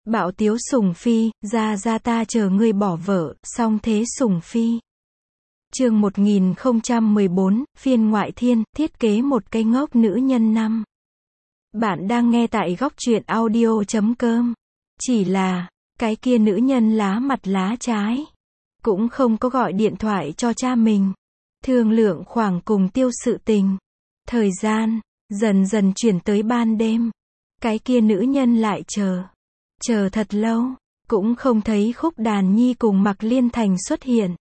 Bạo tiếu sủng phi, ra ta chờ ngươi bỏ vợ, song thế sủng phi. Chương 1014, phiên ngoại thiên, thiết kế một cây ngốc nữ nhân năm. Bạn đang nghe tại góc truyện audio.com. Chỉ là, cái kia nữ nhân lá mặt lá trái. Cũng không có gọi điện thoại cho cha mình. Thương lượng khoảng cùng tiêu sự tình. Thời gian, dần dần chuyển tới ban đêm. Cái kia nữ nhân lại chờ thật lâu, cũng không thấy Khúc Đàn Nhi cùng Mạc Liên Thành xuất hiện.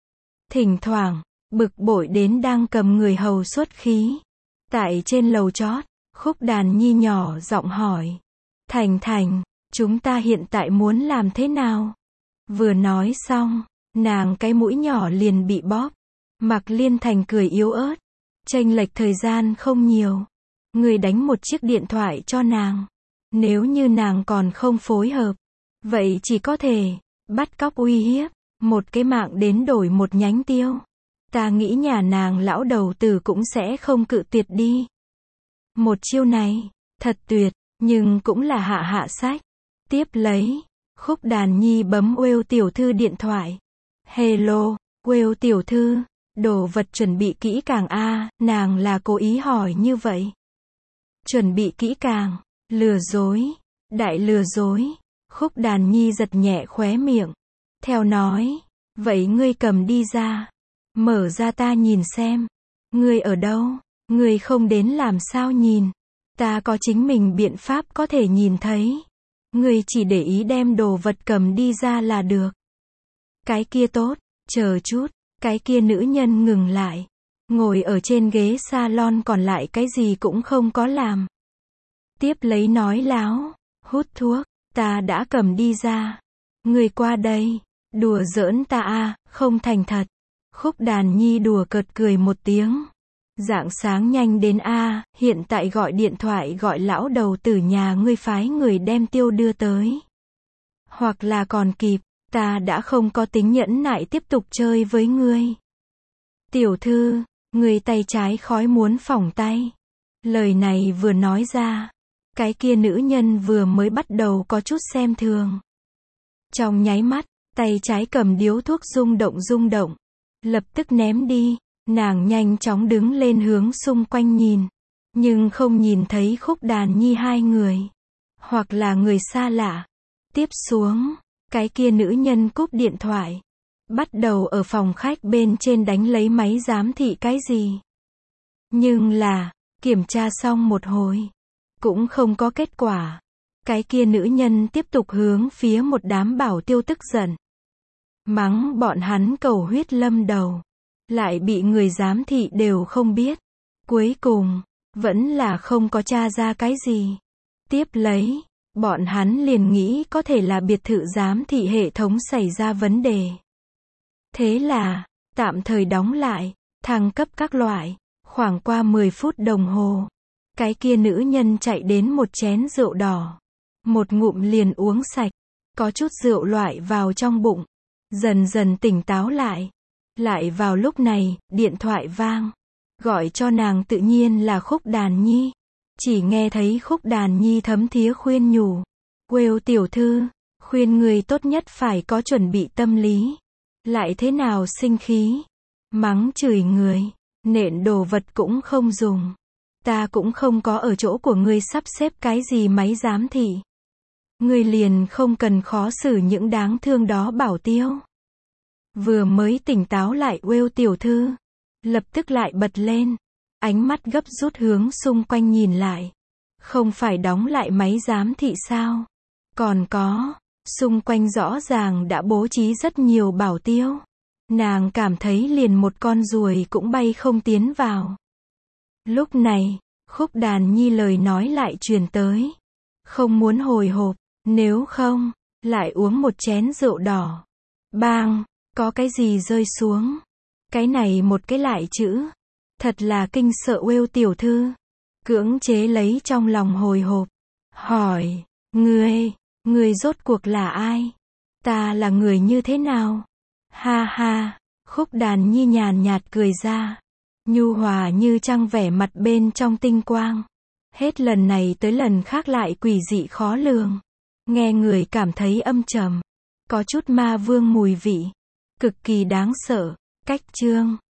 Thỉnh thoảng, bực bội đến đang cầm người hầu xuất khí. Tại trên lầu chót, Khúc Đàn Nhi nhỏ giọng hỏi. Thành, chúng ta hiện tại muốn làm thế nào? Vừa nói xong, nàng cái mũi nhỏ liền bị bóp. Mạc Liên Thành cười yếu ớt. Chênh lệch thời gian không nhiều. Người đánh một chiếc điện thoại cho nàng. Nếu như nàng còn không phối hợp, vậy chỉ có thể bắt cóc uy hiếp, một cái mạng đến đổi một nhánh tiêu. Ta nghĩ nhà nàng lão đầu tử cũng sẽ không cự tuyệt đi. Một chiêu này, thật tuyệt, nhưng cũng là hạ sách. Tiếp lấy, Khúc Đàn Nhi bấm Uêu tiểu thư điện thoại. Hello, Uêu tiểu thư, đồ vật chuẩn bị kỹ càng a, nàng là cố ý hỏi như vậy. Chuẩn bị kỹ càng. Lừa dối, đại lừa dối. Khúc Đàn Nhi giật nhẹ khóe miệng. Theo nói, vậy ngươi cầm đi ra. Mở ra ta nhìn xem. Ngươi ở đâu? Ngươi không đến làm sao nhìn? Ta có chính mình biện pháp có thể nhìn thấy. Ngươi chỉ để ý đem đồ vật cầm đi ra là được. Cái kia tốt, chờ chút. Cái kia nữ nhân ngừng lại. Ngồi ở trên ghế salon còn lại cái gì cũng không có làm. Tiếp lấy nói láo, hút thuốc, ta đã cầm đi ra. Người qua đây, đùa giỡn ta a, không thành thật. Khúc Đàn Nhi đùa cợt cười một tiếng. Rạng sáng nhanh đến a, hiện tại gọi điện thoại gọi lão đầu tử nhà ngươi phái người đem tiêu đưa tới. Hoặc là còn kịp, ta đã không có tính nhẫn nại tiếp tục chơi với ngươi. Tiểu thư, người tay trái khói muốn phỏng tay. Lời này vừa nói ra. Cái kia nữ nhân vừa mới bắt đầu có chút xem thường. Trong nháy mắt, tay trái cầm điếu thuốc rung động. Lập tức ném đi. Nàng nhanh chóng đứng lên hướng xung quanh nhìn. Nhưng không nhìn thấy Khúc Đàn Nhi hai người. Hoặc là người xa lạ. Tiếp xuống, cái kia nữ nhân cúp điện thoại. Bắt đầu ở phòng khách bên trên đánh lấy máy giám thị cái gì. Nhưng là, kiểm tra xong một hồi. Cũng không có kết quả. Cái kia nữ nhân tiếp tục hướng phía một đám bảo tiêu tức giận. Mắng bọn hắn cầu huyết lâm đầu. Lại bị người giám thị đều không biết. Cuối cùng, vẫn là không có tra ra cái gì. Tiếp lấy, bọn hắn liền nghĩ có thể là biệt thự giám thị hệ thống xảy ra vấn đề. Thế là, tạm thời đóng lại, thăng cấp các loại. Khoảng qua 10 phút đồng hồ. Cái kia nữ nhân chạy đến một chén rượu đỏ. Một ngụm liền uống sạch. Có chút rượu loại vào trong bụng. Dần dần tỉnh táo lại. Lại vào lúc này, điện thoại vang. Gọi cho nàng tự nhiên là Khúc Đàn Nhi. Chỉ nghe thấy Khúc Đàn Nhi thấm thía khuyên nhủ. Uêu tiểu thư, khuyên người tốt nhất phải có chuẩn bị tâm lý. Lại thế nào sinh khí. Mắng chửi người. Nện đồ vật cũng không dùng. Ta cũng không có ở chỗ của ngươi sắp xếp cái gì máy giám thị. Ngươi liền không cần khó xử những đáng thương đó bảo tiêu. Vừa mới tỉnh táo lại Uêu tiểu thư. Lập tức lại bật lên. Ánh mắt gấp rút hướng xung quanh nhìn lại. Không phải đóng lại máy giám thị sao? Còn có. Xung quanh rõ ràng đã bố trí rất nhiều bảo tiêu. Nàng cảm thấy liền một con ruồi cũng bay không tiến vào. Lúc này, Khúc Đàn Nhi lời nói lại truyền tới. Không muốn hồi hộp, nếu không, lại uống một chén rượu đỏ. Bang, có cái gì rơi xuống. Cái này một cái lại chữ. Thật là kinh sợ Uêu tiểu thư. Cưỡng chế lấy trong lòng hồi hộp. Hỏi, ngươi rốt cuộc là ai? Ta là người như thế nào? Ha ha, Khúc Đàn Nhi nhàn nhạt cười ra. Nhu hòa như trăng vẻ mặt bên trong tinh quang. Hết lần này tới lần khác lại quỷ dị khó lường. Nghe người cảm thấy âm trầm. Có chút ma vương mùi vị. Cực kỳ đáng sợ. Cách chương